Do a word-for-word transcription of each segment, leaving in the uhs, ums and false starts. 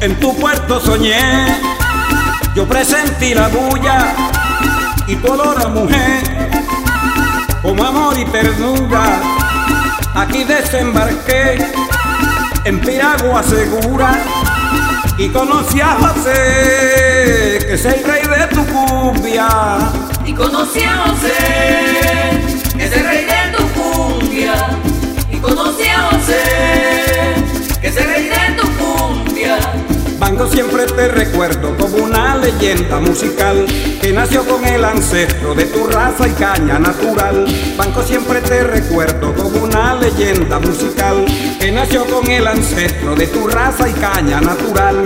En tu puerto soñé, yo presentí la bulla y tu olor a mujer, como amor y ternura. Aquí desembarqué en Piragua Segura y conocí a José, que es el rey de tu cumbia. Y conocí a José, que es el rey de tu cumbia. Y conocí a José, que es el rey de tu cumbia. Banco, siempre te recuerdo como una leyenda musical que nació con el ancestro de tu raza y caña natural. Banco, siempre te recuerdo como una leyenda musical que nació con el ancestro de tu raza y caña natural.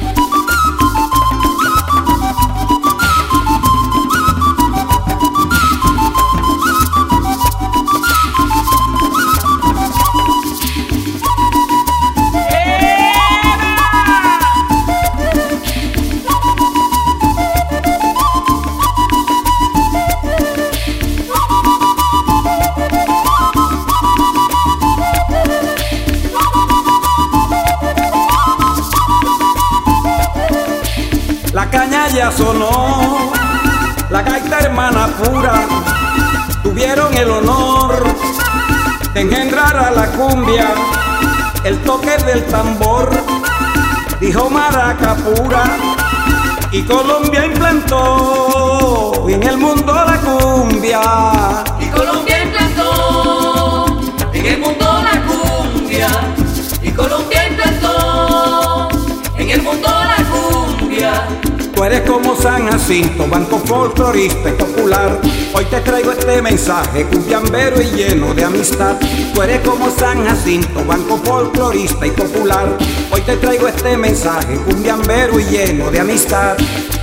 La caña ya sonó, la gaita hermana pura, tuvieron el honor de engendrar a la cumbia. El toque del tambor dijo maraca pura y Colombia implantó en el mundo la cumbia. Y Colombia implantó en el mundo la cumbia. Y Colombia implantó en el mundo la cumbia. Tú eres como San Jacinto, banco folclorista y popular. Hoy te traigo este mensaje cumbiambero y lleno de amistad. Tú eres como San Jacinto, banco folclorista y popular. Hoy te traigo este mensaje cumbiambero y lleno de amistad.